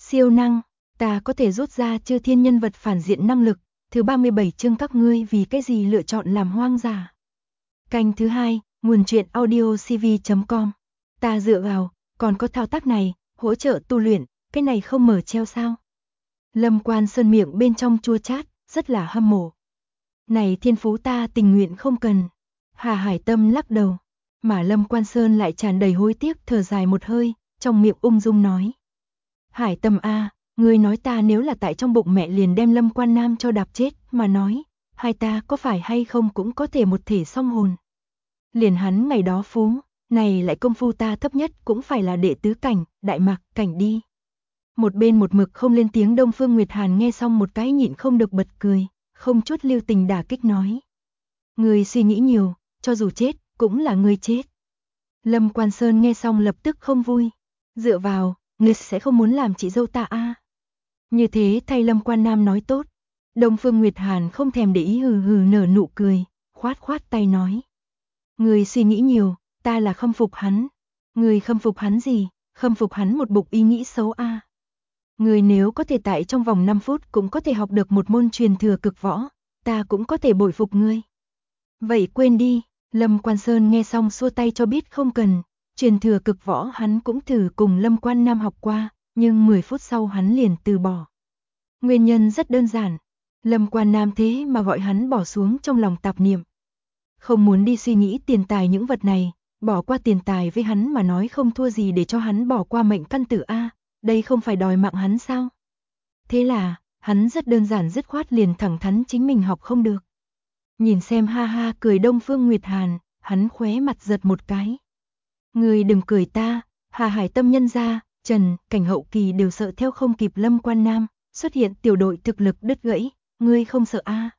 Siêu năng, ta có thể rút ra chư thiên nhân vật phản diện năng lực. Thứ 37 chương các ngươi vì cái gì lựa chọn làm hoang dã. Canh thứ 2, nguồn truyện audiocv.com. Ta dựa vào, còn có thao tác này, hỗ trợ tu luyện, cái này không mở treo sao? Lâm Quan Sơn miệng bên trong chua chát, rất là hâm mộ. Này thiên phú ta tình nguyện không cần. Hà Hải Tâm lắc đầu, mà Lâm Quan Sơn lại tràn đầy hối tiếc thở dài một hơi, trong miệng ung dung nói. Hải Tâm a, ngươi nói ta nếu là tại trong bụng mẹ liền đem Lâm Quan Nam cho đạp chết mà nói, hai ta có phải hay không cũng có thể một thể song hồn. Liền hắn ngày đó phú, này lại công phu ta thấp nhất cũng phải là đệ tứ cảnh, đại mạc cảnh đi. Một bên một mực không lên tiếng Đông Phương Nguyệt Hàn nghe xong một cái nhịn không được bật cười, không chút lưu tình đả kích nói. Ngươi suy nghĩ nhiều, cho dù chết, cũng là ngươi chết. Lâm Quan Sơn nghe xong lập tức không vui. Dựa vào, ngươi sẽ không muốn làm chị dâu ta a? Như thế thay Lâm Quan Nam nói tốt. Đông Phương Nguyệt Hàn không thèm để ý hừ hừ nở nụ cười, khoát khoát tay nói. Ngươi suy nghĩ nhiều, ta là khâm phục hắn. Ngươi khâm phục hắn gì? Khâm phục hắn một bụng ý nghĩ xấu a. Ngươi nếu có thể tại trong vòng 5 phút cũng có thể học được một môn truyền thừa cực võ, ta cũng có thể bội phục ngươi. Vậy quên đi, Lâm Quan Sơn nghe xong xua tay cho biết không cần, truyền thừa cực võ hắn cũng thử cùng Lâm Quan Nam học qua, nhưng 10 phút sau hắn liền từ bỏ. Nguyên nhân rất đơn giản, Lâm Quan Nam thế mà gọi hắn bỏ xuống trong lòng tạp niệm. Không muốn đi suy nghĩ tiền tài những vật này, bỏ qua tiền tài với hắn mà nói không thua gì để cho hắn bỏ qua mệnh căn tử a, đây không phải đòi mạng hắn sao? Thế là, hắn rất đơn giản dứt khoát liền thẳng thắn chính mình học không được. Nhìn xem ha ha cười Đông Phương Nguyệt Hàn, hắn khóe mặt giật một cái. Ngươi đừng cười ta, Hà Hải Tâm nhân ra, Trần, cảnh hậu kỳ đều sợ theo không kịp Lâm Quan Nam, xuất hiện tiểu đội thực lực đứt gãy, ngươi không sợ a?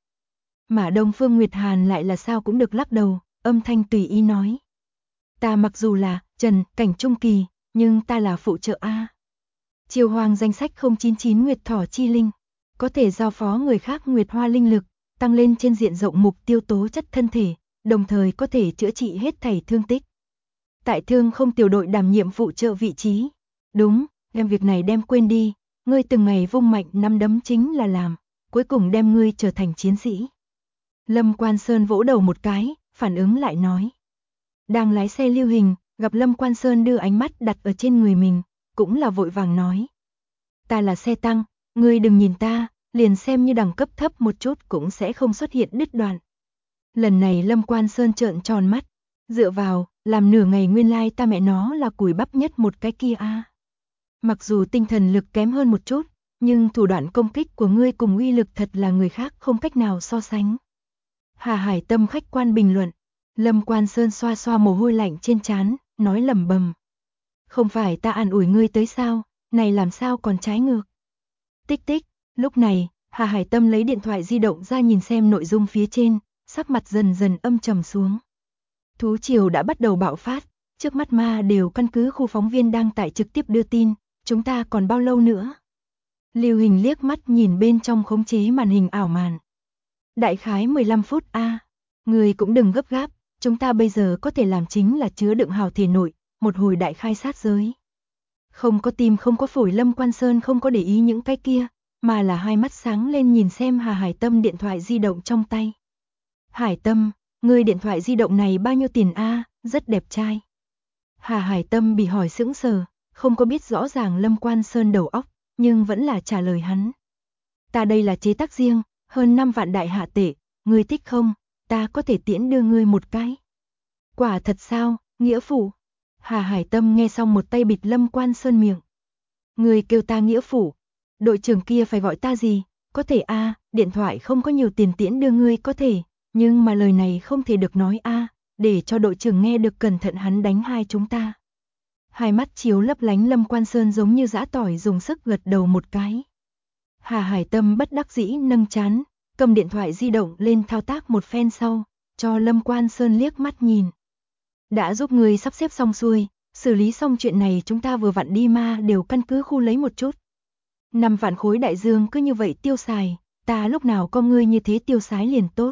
Mà Đông Phương Nguyệt Hàn lại là sao cũng được lắc đầu, âm thanh tùy ý nói. Ta mặc dù là Trần, cảnh trung kỳ, nhưng ta là phụ trợ a. Triều Hoàng danh sách 099 Nguyệt Thỏ Chi Linh, có thể giao phó người khác Nguyệt Hoa linh lực, tăng lên trên diện rộng mục tiêu tố chất thân thể, đồng thời có thể chữa trị hết thảy thương tích. Tại Thương Không tiểu đội đảm nhiệm phụ trợ vị trí. Đúng, đem việc này đem quên đi, ngươi từng ngày vung mạnh nắm đấm chính là làm, cuối cùng đem ngươi trở thành chiến sĩ. Lâm Quan Sơn vỗ đầu một cái, phản ứng lại nói. Đang lái xe Lưu Hình, gặp Lâm Quan Sơn đưa ánh mắt đặt ở trên người mình, cũng là vội vàng nói. Ta là xe tăng, ngươi đừng nhìn ta, liền xem như đẳng cấp thấp một chút cũng sẽ không xuất hiện đứt đoạn. Lần này Lâm Quan Sơn trợn tròn mắt, dựa vào, làm nửa ngày nguyên lai ta mẹ nó là cùi bắp nhất một cái kia a. Mặc dù tinh thần lực kém hơn một chút, nhưng thủ đoạn công kích của ngươi cùng uy lực thật là người khác không cách nào so sánh. Hà Hải Tâm khách quan bình luận, Lâm Quan Sơn xoa xoa mồ hôi lạnh trên trán, nói lẩm bẩm. Không phải ta an ủi ngươi tới sao, này làm sao còn trái ngược. Tích tích, lúc này, Hà Hải Tâm lấy điện thoại di động ra nhìn xem nội dung phía trên, sắc mặt dần dần âm trầm xuống. Thú triều đã bắt đầu bạo phát, trước mắt ma đều căn cứ khu phóng viên đang tại trực tiếp đưa tin, chúng ta còn bao lâu nữa? Lưu Hình liếc mắt nhìn bên trong khống chế màn hình ảo màn. Đại khái 15 phút a. Người cũng đừng gấp gáp, chúng ta bây giờ có thể làm chính là chứa đựng hào thể nội, một hồi đại khai sát giới. Không có tim không có phổi Lâm Quan Sơn không có để ý những cái kia, mà là hai mắt sáng lên nhìn xem Hà Hải Tâm điện thoại di động trong tay. Hải Tâm, người điện thoại di động này bao nhiêu tiền a? Rất đẹp trai. Hà Hải Tâm bị hỏi sững sờ, không có biết rõ ràng Lâm Quan Sơn đầu óc, nhưng vẫn là trả lời hắn. Ta đây là chế tác riêng, hơn 5 vạn đại hạ tệ, ngươi thích không? Ta có thể tiễn đưa ngươi một cái. Quả thật sao, nghĩa phụ? Hà Hải Tâm nghe xong một tay bịt Lâm Quan Sơn miệng. Ngươi kêu ta nghĩa phụ, đội trưởng kia phải gọi ta gì? Có thể a, điện thoại không có nhiều tiền tiễn đưa ngươi có thể, nhưng mà lời này không thể được nói a, để cho đội trưởng nghe được cẩn thận hắn đánh hai chúng ta. Hai mắt chiếu lấp lánh Lâm Quan Sơn giống như giã tỏi dùng sức gật đầu một cái. Hà Hải Tâm bất đắc dĩ nâng trán, cầm điện thoại di động lên thao tác một phen sau, cho Lâm Quan Sơn liếc mắt nhìn. Đã giúp người sắp xếp xong xuôi, xử lý xong chuyện này chúng ta vừa vặn đi ma đều căn cứ khu lấy một chút. 5 vạn khối đại dương cứ như vậy tiêu xài, ta lúc nào có ngươi như thế tiêu xái liền tốt.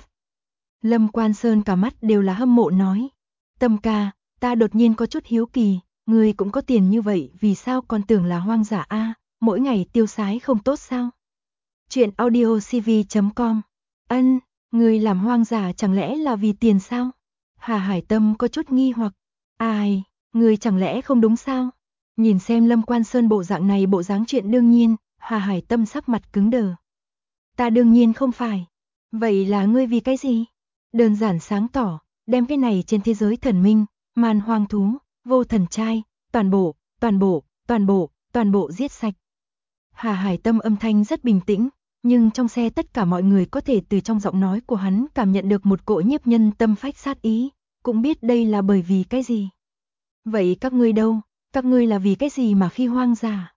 Lâm Quan Sơn cả mắt đều là hâm mộ nói. Tâm ca, ta đột nhiên có chút hiếu kỳ, ngươi cũng có tiền như vậy vì sao còn tưởng là hoang dã a? mỗi ngày tiêu sái không tốt sao? Chuyện audio cv.com. Người làm hoang giả chẳng lẽ là vì tiền sao? Hà Hải Tâm có chút nghi hoặc. Ai, người chẳng lẽ không đúng sao? Nhìn xem Lâm Quan Sơn bộ dạng này, bộ dáng chuyện đương nhiên, Hà Hải Tâm sắc mặt cứng đờ. Ta đương nhiên không phải. Vậy là ngươi vì cái gì? Đơn giản sáng tỏ, đem cái này trên thế giới thần minh, man hoang thú, vô thần trai, toàn bộ giết sạch. Hà Hải Tâm âm thanh rất bình tĩnh, nhưng trong xe tất cả mọi người có thể từ trong giọng nói của hắn cảm nhận được một cỗ nhiếp nhân tâm phách sát ý, cũng biết đây là bởi vì cái gì. Vậy các ngươi đâu? Các ngươi là vì cái gì mà khi hoang giả?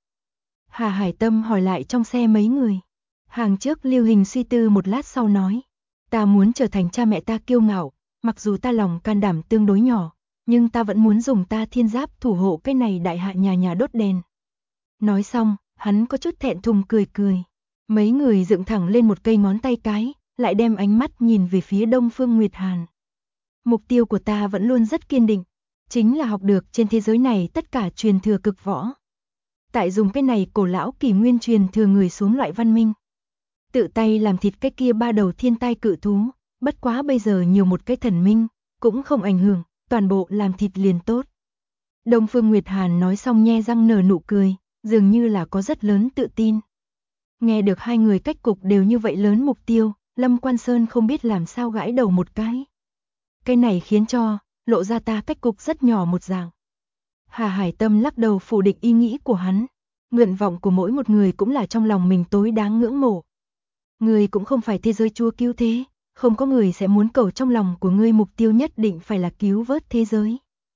Hà Hải Tâm hỏi lại trong xe mấy người. Hàng trước Lưu Hình suy tư một lát sau nói. Ta muốn trở thành cha mẹ ta kiêu ngạo, mặc dù ta lòng can đảm tương đối nhỏ, nhưng ta vẫn muốn dùng ta thiên giáp thủ hộ cái này đại hạ nhà đốt đèn. Nói xong, hắn có chút thẹn thùng cười cười. Mấy người dựng thẳng lên một cây ngón tay cái, lại đem ánh mắt nhìn về phía Đông Phương Nguyệt Hàn. Mục tiêu của ta vẫn luôn rất kiên định, chính là học được trên thế giới này tất cả truyền thừa cực võ. Tại dùng cái này cổ lão kỷ nguyên truyền thừa người xuống loại văn minh. Tự tay làm thịt cái kia 3 đầu thiên tai cự thú, bất quá bây giờ nhiều một cái thần minh, cũng không ảnh hưởng, toàn bộ làm thịt liền tốt. Đông Phương Nguyệt Hàn nói xong nhe răng nở nụ cười, dường như là có rất lớn tự tin. Nghe được hai người cách cục đều như vậy lớn mục tiêu, Lâm Quan Sơn không biết làm sao gãi đầu một cái. Cái này khiến cho, lộ ra ta cách cục rất nhỏ một dạng. Hà Hải Tâm lắc đầu phủ định ý nghĩ của hắn. Nguyện vọng của mỗi một người cũng là trong lòng mình tối đáng ngưỡng mộ. Người cũng không phải thế giới chúa cứu thế, không có người sẽ muốn cầu trong lòng của ngươi mục tiêu nhất định phải là cứu vớt thế giới.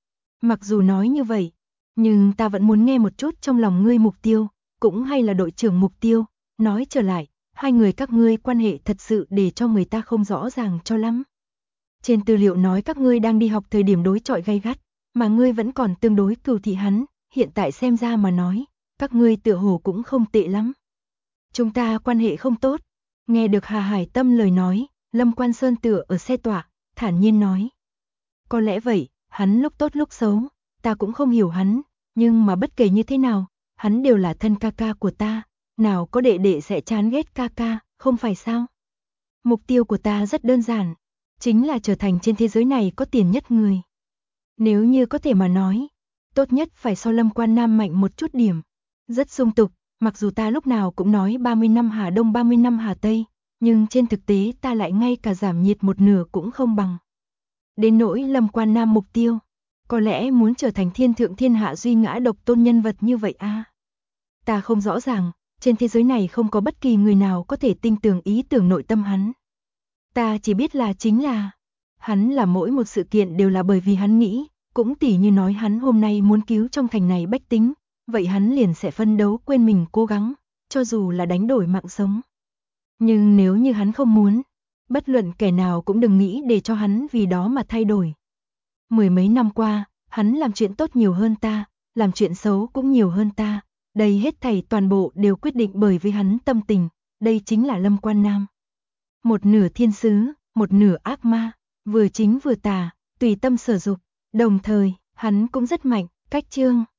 Mặc dù nói như vậy, nhưng ta vẫn muốn nghe một chút trong lòng ngươi mục tiêu, cũng hay là đội trưởng mục tiêu. Nói trở lại, hai người các ngươi quan hệ thật sự để cho người ta không rõ ràng cho lắm. Trên tư liệu nói các ngươi đang đi học thời điểm đối chọi gay gắt, mà ngươi vẫn còn tương đối cừu thị hắn, hiện tại xem ra mà nói, các ngươi tựa hồ cũng không tệ lắm. Chúng ta quan hệ không tốt. Nghe được Hà Hải Tâm lời nói, Lâm Quan Sơn tựa ở xe tọa, thản nhiên nói. Có lẽ vậy, hắn lúc tốt lúc xấu, ta cũng không hiểu hắn, nhưng mà bất kể như thế nào, hắn đều là thân ca ca của ta, nào có đệ đệ sẽ chán ghét ca ca, không phải sao? Mục tiêu của ta rất đơn giản, chính là trở thành trên thế giới này có tiền nhất người. Nếu như có thể mà nói, tốt nhất phải so Lâm Quan Nam mạnh một chút điểm. Rất sung tục, mặc dù ta lúc nào cũng nói 30 năm Hà Đông 30 năm Hà Tây, nhưng trên thực tế ta lại ngay cả giảm nhiệt một nửa cũng không bằng. Đến nỗi Lâm Quan Nam mục tiêu, có lẽ muốn trở thành thiên thượng thiên hạ duy ngã độc tôn nhân vật như vậy a. Ta không rõ ràng, trên thế giới này không có bất kỳ người nào có thể tinh tường ý tưởng nội tâm hắn. Ta chỉ biết là chính là, hắn là mỗi một sự kiện đều là bởi vì hắn nghĩ, cũng tỉ như nói hắn hôm nay muốn cứu trong thành này bách tính, vậy hắn liền sẽ phân đấu quên mình cố gắng, cho dù là đánh đổi mạng sống. Nhưng nếu như hắn không muốn, bất luận kẻ nào cũng đừng nghĩ để cho hắn vì đó mà thay đổi. Mười mấy năm qua, hắn làm chuyện tốt nhiều hơn ta, làm chuyện xấu cũng nhiều hơn ta, đây hết thảy toàn bộ đều quyết định bởi vì hắn tâm tình, đây chính là Lâm Quan Nam. Một nửa thiên sứ, một nửa ác ma, vừa chính vừa tà, tùy tâm sở dục, đồng thời, hắn cũng rất mạnh, cách chương.